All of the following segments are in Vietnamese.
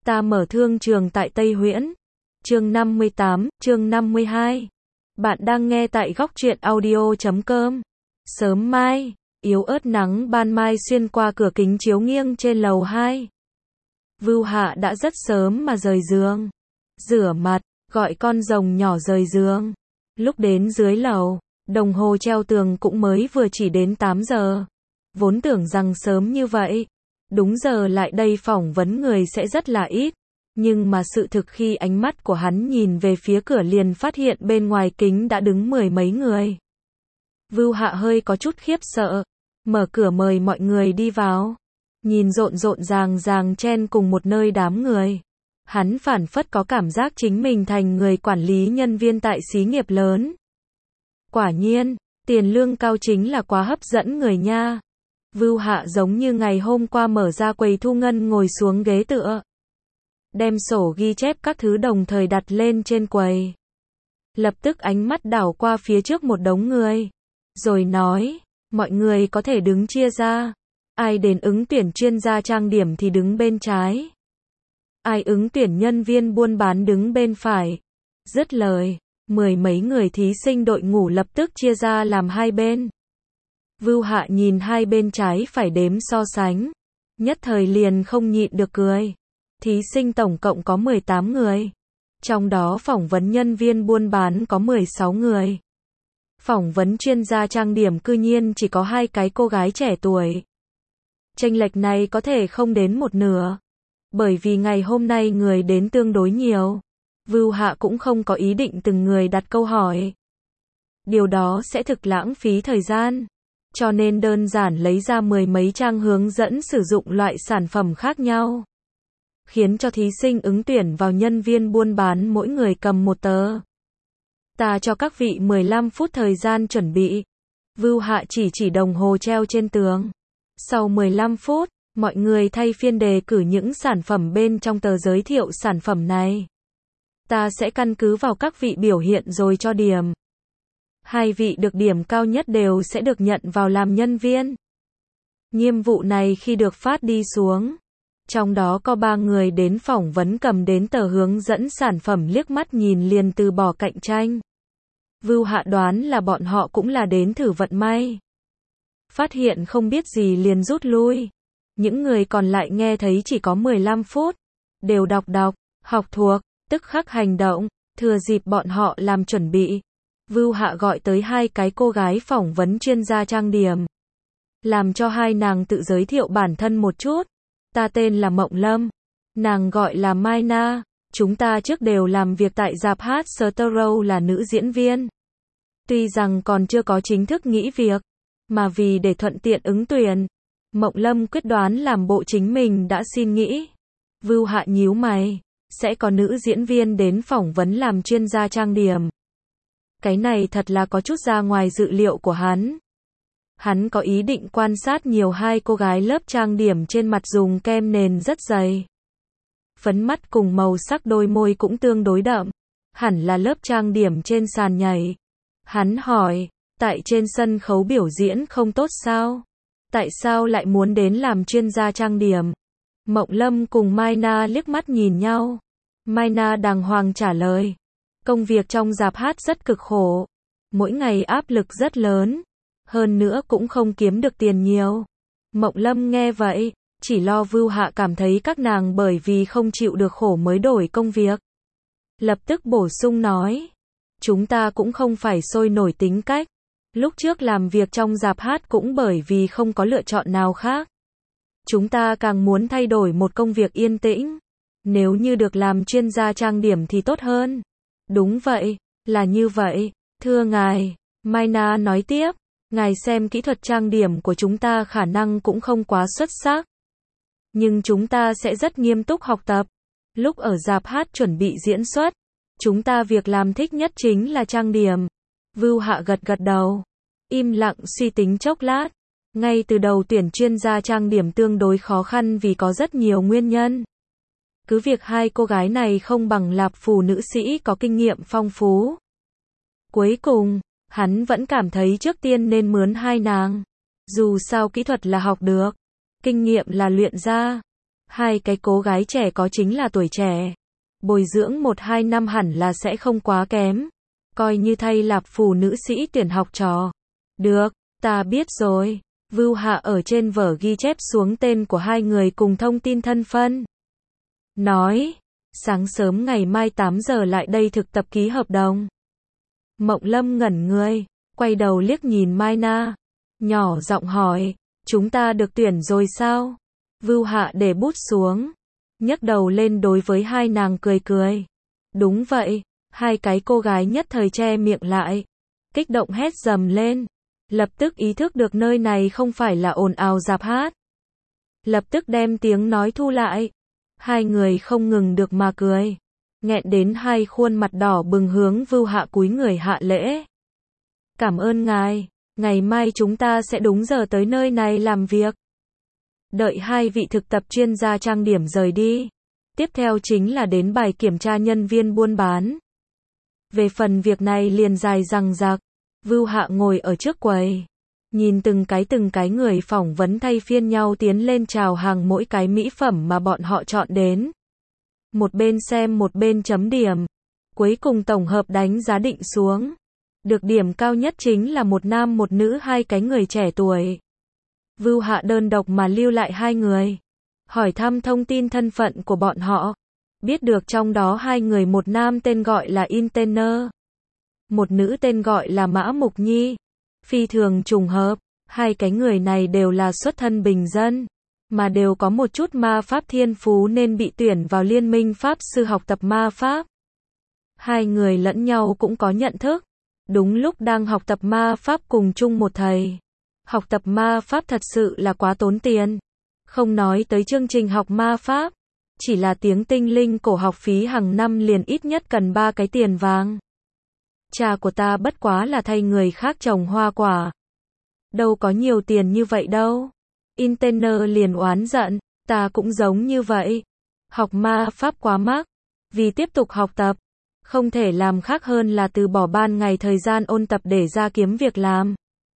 Ta mở thương trường tại Tây Huyễn. Chương 58, chương 52. Bạn đang nghe tại góc truyện audio.com. Sớm mai, yếu ớt nắng ban mai xuyên qua cửa kính chiếu nghiêng trên lầu 2. Vưu Hạ đã rất sớm mà rời giường, rửa mặt, gọi con rồng nhỏ rời giường. Lúc đến dưới lầu, đồng hồ treo tường cũng mới vừa chỉ đến 8 giờ. Vốn tưởng rằng sớm như vậy, đúng giờ lại đây phỏng vấn người sẽ rất là ít. Nhưng mà sự thực khi ánh mắt của hắn nhìn về phía cửa liền phát hiện bên ngoài kính đã đứng mười mấy người. Vưu Hạ hơi có chút khiếp sợ, mở cửa mời mọi người đi vào. Nhìn rộn rộn ràng chen cùng một nơi đám người. Hắn phảng phất có cảm giác chính mình thành người quản lý nhân viên tại xí nghiệp lớn. Quả nhiên, tiền lương cao chính là quá hấp dẫn người nha. Vưu Hạ giống như ngày hôm qua mở ra quầy thu ngân ngồi xuống ghế tựa. Đem sổ ghi chép các thứ đồng thời đặt lên trên quầy. Lập tức ánh mắt đảo qua phía trước một đống người. Rồi nói, mọi người có thể đứng chia ra. Ai đến ứng tuyển chuyên gia trang điểm thì đứng bên trái. Ai ứng tuyển nhân viên buôn bán đứng bên phải. Dứt lời, mười mấy người thí sinh đội ngũ lập tức chia ra làm hai bên. Vưu Hạ nhìn hai bên trái phải đếm so sánh. Nhất thời liền không nhịn được cười. Thí sinh tổng cộng có 18 người. Trong đó phỏng vấn nhân viên buôn bán có 16 người. Phỏng vấn chuyên gia trang điểm cư nhiên chỉ có 2 cái cô gái trẻ tuổi. Chênh lệch này có thể không đến một nửa. Bởi vì ngày hôm nay người đến tương đối nhiều. Vưu Hạ cũng không có ý định từng người đặt câu hỏi. Điều đó sẽ thực lãng phí thời gian. Cho nên đơn giản lấy ra mười mấy trang hướng dẫn sử dụng loại sản phẩm khác nhau. Khiến cho thí sinh ứng tuyển vào nhân viên buôn bán mỗi người cầm một tờ. Ta cho các vị 15 phút thời gian chuẩn bị. Vưu Hạ chỉ đồng hồ treo trên tường. Sau 15 phút, mọi người thay phiên đề cử những sản phẩm bên trong tờ giới thiệu sản phẩm này. Ta sẽ căn cứ vào các vị biểu hiện rồi cho điểm. 2 vị được điểm cao nhất đều sẽ được nhận vào làm nhân viên. Nhiệm vụ này khi được phát đi xuống. Trong đó có 3 người đến phỏng vấn cầm đến tờ hướng dẫn sản phẩm liếc mắt nhìn liền từ bỏ cạnh tranh. Vưu Hạ đoán là bọn họ cũng là đến thử vận may. Phát hiện không biết gì liền rút lui. Những người còn lại nghe thấy chỉ có 15 phút. Đều đọc, học thuộc, tức khắc hành động, thừa dịp bọn họ làm chuẩn bị. Vưu Hạ gọi tới 2 cái cô gái phỏng vấn chuyên gia trang điểm. Làm cho hai nàng tự giới thiệu bản thân một chút. Ta tên là Mộng Lâm. Nàng gọi là Mai Na. Chúng ta trước đều làm việc tại rạp hát Stereo là nữ diễn viên. Tuy rằng còn chưa có chính thức nghỉ việc, mà vì để thuận tiện ứng tuyển, Mộng Lâm quyết đoán làm bộ chính mình đã xin nghỉ. Vưu Hạ nhíu mày, sẽ có nữ diễn viên đến phỏng vấn làm chuyên gia trang điểm. Cái này thật là có chút ra ngoài dự liệu của hắn. Hắn có ý định quan sát nhiều 2 cô gái lớp trang điểm trên mặt dùng kem nền rất dày. Phấn mắt cùng màu sắc đôi môi cũng tương đối đậm. Hẳn là lớp trang điểm trên sàn nhảy. Hắn hỏi, tại trên sân khấu biểu diễn không tốt sao? Tại sao lại muốn đến làm chuyên gia trang điểm? Mộng Lâm cùng Mai Na liếc mắt nhìn nhau. Mai Na đàng hoàng trả lời. Công việc trong rạp hát rất cực khổ. Mỗi ngày áp lực rất lớn. Hơn nữa cũng không kiếm được tiền nhiều. Mộng Lâm nghe vậy, chỉ lo Vưu Hạ cảm thấy các nàng bởi vì không chịu được khổ mới đổi công việc. Lập tức bổ sung nói. Chúng ta cũng không phải sôi nổi tính cách. Lúc trước làm việc trong rạp hát cũng bởi vì không có lựa chọn nào khác. Chúng ta càng muốn thay đổi một công việc yên tĩnh. Nếu như được làm chuyên gia trang điểm thì tốt hơn. Đúng vậy, là như vậy. Thưa ngài, Mai Na nói tiếp. Ngài xem kỹ thuật trang điểm của chúng ta khả năng cũng không quá xuất sắc. Nhưng chúng ta sẽ rất nghiêm túc học tập. Lúc ở rạp hát chuẩn bị diễn xuất, chúng ta việc làm thích nhất chính là trang điểm. Vưu Hạ gật đầu. Im lặng suy tính chốc lát. Ngay từ đầu tuyển chuyên gia trang điểm tương đối khó khăn vì có rất nhiều nguyên nhân. Cứ việc 2 cô gái này không bằng lạp phù nữ sĩ có kinh nghiệm phong phú. Cuối cùng, hắn vẫn cảm thấy trước tiên nên mướn 2 nàng. Dù sao kỹ thuật là học được, kinh nghiệm là luyện ra. Hai cái cô gái trẻ có chính là tuổi trẻ. Bồi dưỡng 1-2 năm hẳn là sẽ không quá kém. Coi như thay Lạp Phù nữ sĩ tuyển học trò. Được, ta biết rồi. Vưu Hạ ở trên vở ghi chép xuống tên của hai người cùng thông tin thân phân. Nói, sáng sớm ngày mai 8 giờ lại đây thực tập ký hợp đồng. Mộng Lâm ngẩn người, quay đầu liếc nhìn Mai Na. Nhỏ giọng hỏi, chúng ta được tuyển rồi sao? Vưu Hạ để bút xuống, nhấc đầu lên đối với hai nàng cười cười. Đúng vậy, hai cái cô gái nhất thời che miệng lại. Kích động hét dầm lên. Lập tức ý thức được nơi này không phải là ồn ào rạp hát. Lập tức đem tiếng nói thu lại. Hai người không ngừng được mà cười. Nghẹn đến hai khuôn mặt đỏ bừng hướng Vưu Hạ cúi người hạ lễ. Cảm ơn ngài, ngày mai chúng ta sẽ đúng giờ tới nơi này làm việc. Đợi hai vị thực tập chuyên gia trang điểm rời đi. Tiếp theo chính là đến bài kiểm tra nhân viên buôn bán. Về phần việc này liền dài dằng dặc. Vưu Hạ ngồi ở trước quầy. Nhìn từng cái người phỏng vấn thay phiên nhau tiến lên chào hàng mỗi cái mỹ phẩm mà bọn họ chọn đến. Một bên xem một bên chấm điểm. Cuối cùng tổng hợp đánh giá định xuống. Được điểm cao nhất chính là một nam một nữ hai cái người trẻ tuổi. Vưu Hạ đơn độc mà lưu lại hai người. Hỏi thăm thông tin thân phận của bọn họ. Biết được trong đó hai người một nam tên gọi là Intener. Một nữ tên gọi là Mã Mục Nhi. Phi thường trùng hợp, hai cái người này đều là xuất thân bình dân, mà đều có một chút ma pháp thiên phú nên bị tuyển vào liên minh pháp sư học tập ma pháp. Hai người lẫn nhau cũng có nhận thức. Đúng lúc đang học tập ma pháp cùng chung một thầy. Học tập ma pháp thật sự là quá tốn tiền. Không nói tới chương trình học ma pháp, chỉ là tiếng tinh linh cổ học phí hàng năm liền ít nhất cần 3 cái tiền vàng. Cha của ta bất quá là thay người khác trồng hoa quả. Đâu có nhiều tiền như vậy đâu. Intener liền oán giận, ta cũng giống như vậy. Học ma pháp quá mắc. Vì tiếp tục học tập, không thể làm khác hơn là từ bỏ ban ngày thời gian ôn tập để ra kiếm việc làm.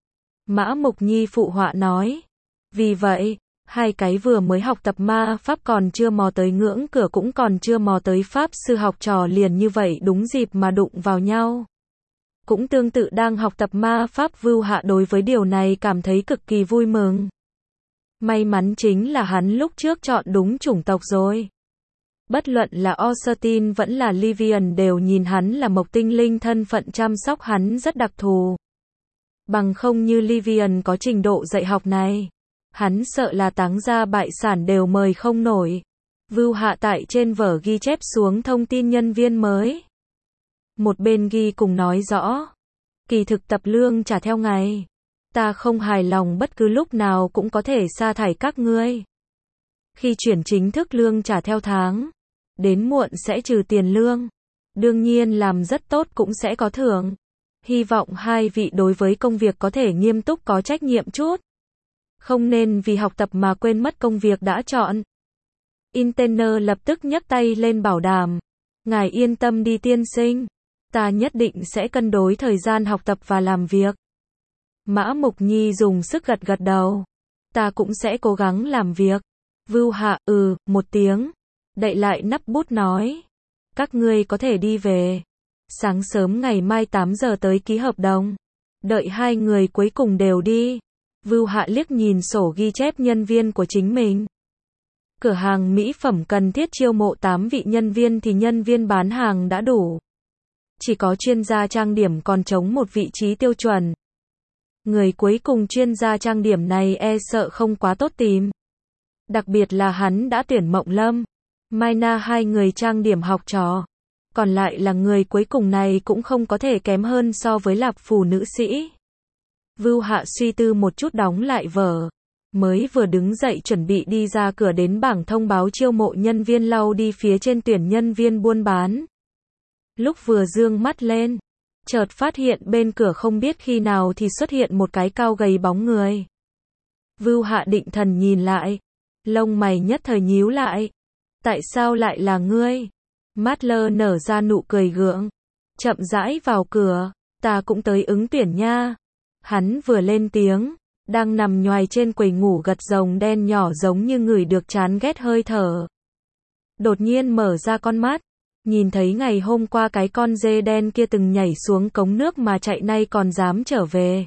Mã Mục Nhi phụ họa nói. Vì vậy, hai cái vừa mới học tập ma pháp còn chưa mò tới ngưỡng cửa cũng còn chưa mò tới pháp sư học trò liền như vậy đúng dịp mà đụng vào nhau. Cũng tương tự đang học tập ma pháp Vưu Hạ đối với điều này cảm thấy cực kỳ vui mừng. May mắn chính là hắn lúc trước chọn đúng chủng tộc rồi. Bất luận là Austin vẫn là Livian đều nhìn hắn là một tinh linh thân phận chăm sóc hắn rất đặc thù. Bằng không như Livian có trình độ dạy học này, hắn sợ là táng gia bại sản đều mời không nổi. Vưu Hạ tại trên vở ghi chép xuống thông tin nhân viên mới. Một bên ghi cùng nói rõ. Kỳ thực tập lương trả theo ngày. Ta không hài lòng bất cứ lúc nào cũng có thể sa thải các ngươi. Khi chuyển chính thức lương trả theo tháng. Đến muộn sẽ trừ tiền lương. Đương nhiên làm rất tốt cũng sẽ có thưởng. Hy vọng hai vị đối với công việc có thể nghiêm túc có trách nhiệm chút. Không nên vì học tập mà quên mất công việc đã chọn. Intener lập tức nhấc tay lên bảo đảm. Ngài yên tâm đi tiên sinh. Ta nhất định sẽ cân đối thời gian học tập và làm việc. Mã Mục Nhi dùng sức gật gật đầu. Ta cũng sẽ cố gắng làm việc. Vưu Hạ, một tiếng. Đậy lại nắp bút nói. Các ngươi có thể đi về. Sáng sớm ngày mai 8 giờ tới ký hợp đồng. Đợi hai người cuối cùng đều đi. Vưu Hạ liếc nhìn sổ ghi chép nhân viên của chính mình. Cửa hàng mỹ phẩm cần thiết chiêu mộ 8 vị nhân viên thì nhân viên bán hàng đã đủ. Chỉ có chuyên gia trang điểm còn trống một vị trí tiêu chuẩn. Người cuối cùng chuyên gia trang điểm này e sợ không quá tốt tìm. Đặc biệt là hắn đã tuyển Mộng Lâm, Mai Na hai người trang điểm học trò. Còn lại là người cuối cùng này cũng không có thể kém hơn so với Lạp Phù nữ sĩ. Vưu Hạ suy tư một chút đóng lại vở. Mới vừa đứng dậy chuẩn bị đi ra cửa đến bảng thông báo chiêu mộ nhân viên lau đi phía trên tuyển nhân viên buôn bán. Lúc vừa dương mắt lên, chợt phát hiện bên cửa không biết khi nào thì xuất hiện một cái cao gầy bóng người. Vưu Hạ định thần nhìn lại, lông mày nhất thời nhíu lại. Tại sao lại là ngươi? Matler nở ra nụ cười gượng, chậm rãi vào cửa, ta cũng tới ứng tuyển nha. Hắn vừa lên tiếng, đang nằm nhoài trên quầy ngủ gật rồng đen nhỏ giống như người được chán ghét hơi thở. Đột nhiên mở ra con mắt, nhìn thấy ngày hôm qua cái con dê đen kia từng nhảy xuống cống nước mà chạy nay còn dám trở về.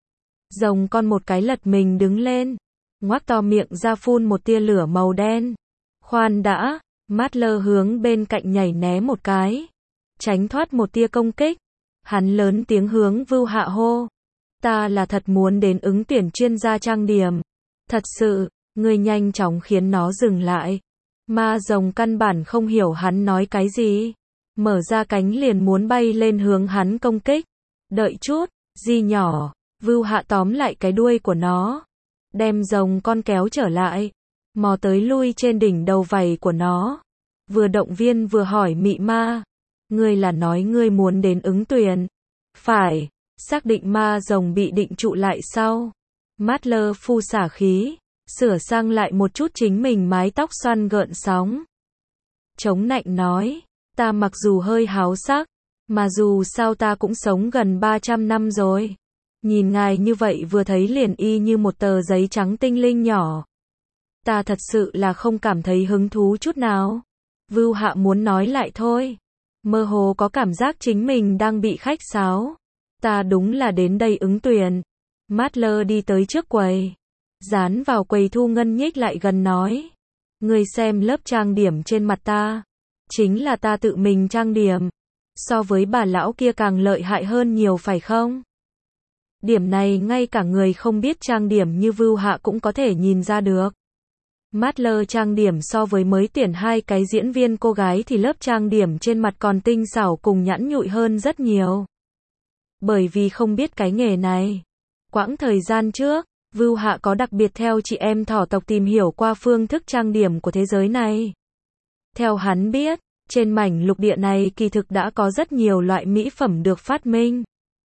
Rồng con một cái lật mình đứng lên, ngoác to miệng ra phun một tia lửa màu đen. Khoan đã, Mát-lơ hướng bên cạnh nhảy né một cái, tránh thoát một tia công kích. Hắn lớn tiếng hướng Vưu Hạ hô. Ta là thật muốn đến ứng tuyển chuyên gia trang điểm. Thật sự, ngươi nhanh chóng khiến nó dừng lại. Ma rồng căn bản không hiểu hắn nói cái gì. Mở ra cánh liền muốn bay lên hướng hắn công kích. Đợi chút, Di nhỏ. Vưu Hạ tóm lại cái đuôi của nó, đem rồng con kéo trở lại, mò tới lui trên đỉnh đầu vảy của nó. Vừa động viên vừa hỏi mị ma. Ngươi là nói ngươi muốn đến ứng tuyển? Phải, xác định ma rồng bị định trụ lại sau. Mát-lơ phu xả khí, sửa sang lại một chút chính mình mái tóc xoăn gợn sóng. Chống nạnh nói, ta mặc dù hơi háo sắc, mà dù sao ta cũng sống gần 300 năm rồi. Nhìn ngài như vậy vừa thấy liền y như một tờ giấy trắng tinh linh nhỏ. Ta thật sự là không cảm thấy hứng thú chút nào. Vưu Hạ muốn nói lại thôi. Mơ hồ có cảm giác chính mình đang bị khách sáo. Ta đúng là đến đây ứng tuyển. Mát-lơ đi tới trước quầy, dán vào quầy thu ngân nhích lại gần nói. Ngươi xem lớp trang điểm trên mặt ta. Chính là ta tự mình trang điểm. So với bà lão kia càng lợi hại hơn nhiều phải không? Điểm này ngay cả người không biết trang điểm như Vưu Hạ cũng có thể nhìn ra được. Mát-lơ trang điểm so với mới tuyển hai cái diễn viên cô gái thì lớp trang điểm trên mặt còn tinh xảo cùng nhẵn nhụi hơn rất nhiều. Bởi vì không biết cái nghề này. Quãng thời gian trước, Vưu Hạ có đặc biệt theo chị em thỏ tộc tìm hiểu qua phương thức trang điểm của thế giới này. Theo hắn biết, trên mảnh lục địa này kỳ thực đã có rất nhiều loại mỹ phẩm được phát minh.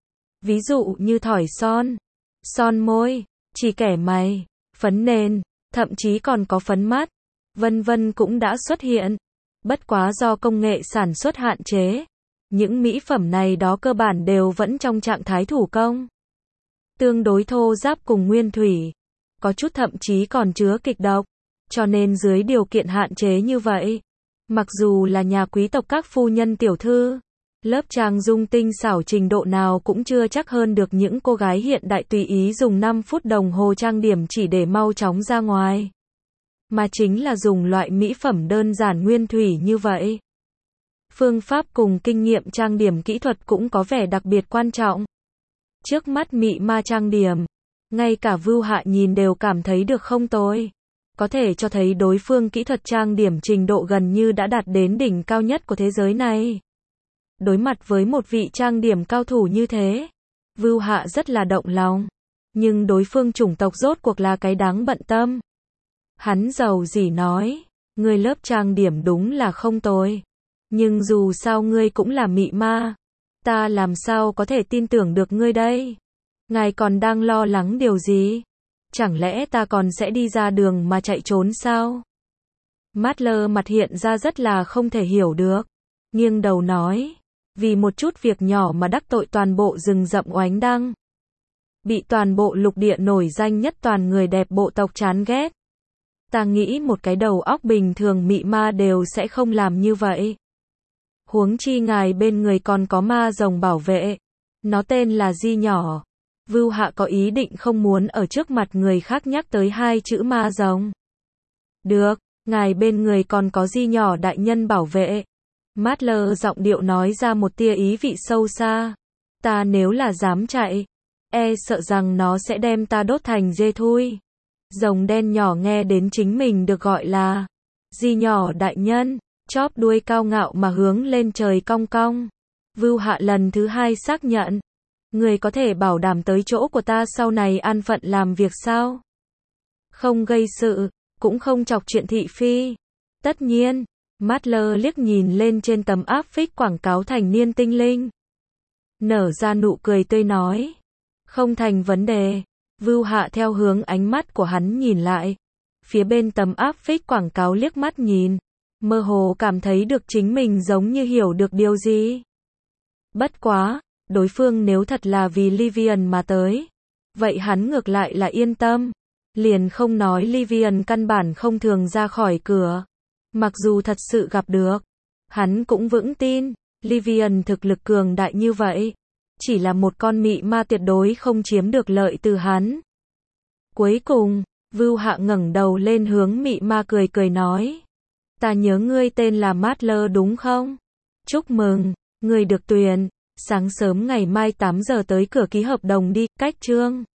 Ví dụ như thỏi son, son môi, chì kẻ mày, phấn nền, thậm chí còn có phấn mắt, vân vân cũng đã xuất hiện. Bất quá do công nghệ sản xuất hạn chế, những mỹ phẩm này đó cơ bản đều vẫn trong trạng thái thủ công. Tương đối thô ráp cùng nguyên thủy, có chút thậm chí còn chứa kịch độc, cho nên dưới điều kiện hạn chế như vậy, mặc dù là nhà quý tộc các phu nhân tiểu thư, lớp trang dung tinh xảo trình độ nào cũng chưa chắc hơn được những cô gái hiện đại tùy ý dùng 5 phút đồng hồ trang điểm chỉ để mau chóng ra ngoài. Mà chính là dùng loại mỹ phẩm đơn giản nguyên thủy như vậy. Phương pháp cùng kinh nghiệm trang điểm kỹ thuật cũng có vẻ đặc biệt quan trọng. Trước mắt mị ma trang điểm, ngay cả Vưu Hạ nhìn đều cảm thấy được không tồi. Có thể cho thấy đối phương kỹ thuật trang điểm trình độ gần như đã đạt đến đỉnh cao nhất của thế giới này. Đối mặt với một vị trang điểm cao thủ như thế, Vưu Hạ rất là động lòng. Nhưng đối phương chủng tộc rốt cuộc là cái đáng bận tâm. Hắn giàu dỉ nói, ngươi lớp trang điểm đúng là không tồi. Nhưng dù sao ngươi cũng là mị ma. Ta làm sao có thể tin tưởng được ngươi đây? Ngài còn đang lo lắng điều gì? Chẳng lẽ ta còn sẽ đi ra đường mà chạy trốn sao? Mát-lơ mặt hiện ra rất là không thể hiểu được. Nghiêng đầu nói, vì một chút việc nhỏ mà đắc tội toàn bộ rừng rậm oánh đăng. Bị toàn bộ lục địa nổi danh nhất toàn người đẹp bộ tộc chán ghét. Ta nghĩ một cái đầu óc bình thường mị ma đều sẽ không làm như vậy. Huống chi ngài bên người còn có ma rồng bảo vệ. Nó tên là Di nhỏ. Vưu Hạ có ý định không muốn ở trước mặt người khác nhắc tới hai chữ ma rồng. Được, ngài bên người còn có Di nhỏ đại nhân bảo vệ. Mát-lơ giọng điệu nói ra một tia ý vị sâu xa. Ta nếu là dám chạy, sợ rằng nó sẽ đem ta đốt thành dê thui. Rồng đen nhỏ nghe đến chính mình được gọi là Di nhỏ đại nhân, chóp đuôi cao ngạo mà hướng lên trời cong cong. Vưu Hạ lần thứ hai xác nhận. Người có thể bảo đảm tới chỗ của ta sau này an phận làm việc sao? Không gây sự, cũng không chọc chuyện thị phi. Tất nhiên. Mát-lơ liếc nhìn lên trên tấm áp phích quảng cáo thành niên tinh linh. Nở ra nụ cười tươi nói. Không thành vấn đề. Vưu Hạ theo hướng ánh mắt của hắn nhìn lại. Phía bên tấm áp phích quảng cáo liếc mắt nhìn. Mơ hồ cảm thấy được chính mình giống như hiểu được điều gì. Bất quá, đối phương nếu thật là vì Livian mà tới, vậy hắn ngược lại là yên tâm. Liền không nói Livian căn bản không thường ra khỏi cửa. Mặc dù thật sự gặp được, hắn cũng vững tin, Livian thực lực cường đại như vậy. Chỉ là một con mị ma tuyệt đối không chiếm được lợi từ hắn. Cuối cùng, Vưu Hạ ngẩng đầu lên hướng mị ma cười cười nói. Ta nhớ ngươi tên là Matler đúng không? Chúc mừng, ngươi được tuyển. Sáng sớm ngày mai 8 giờ tới cửa ký hợp đồng đi, cách chương.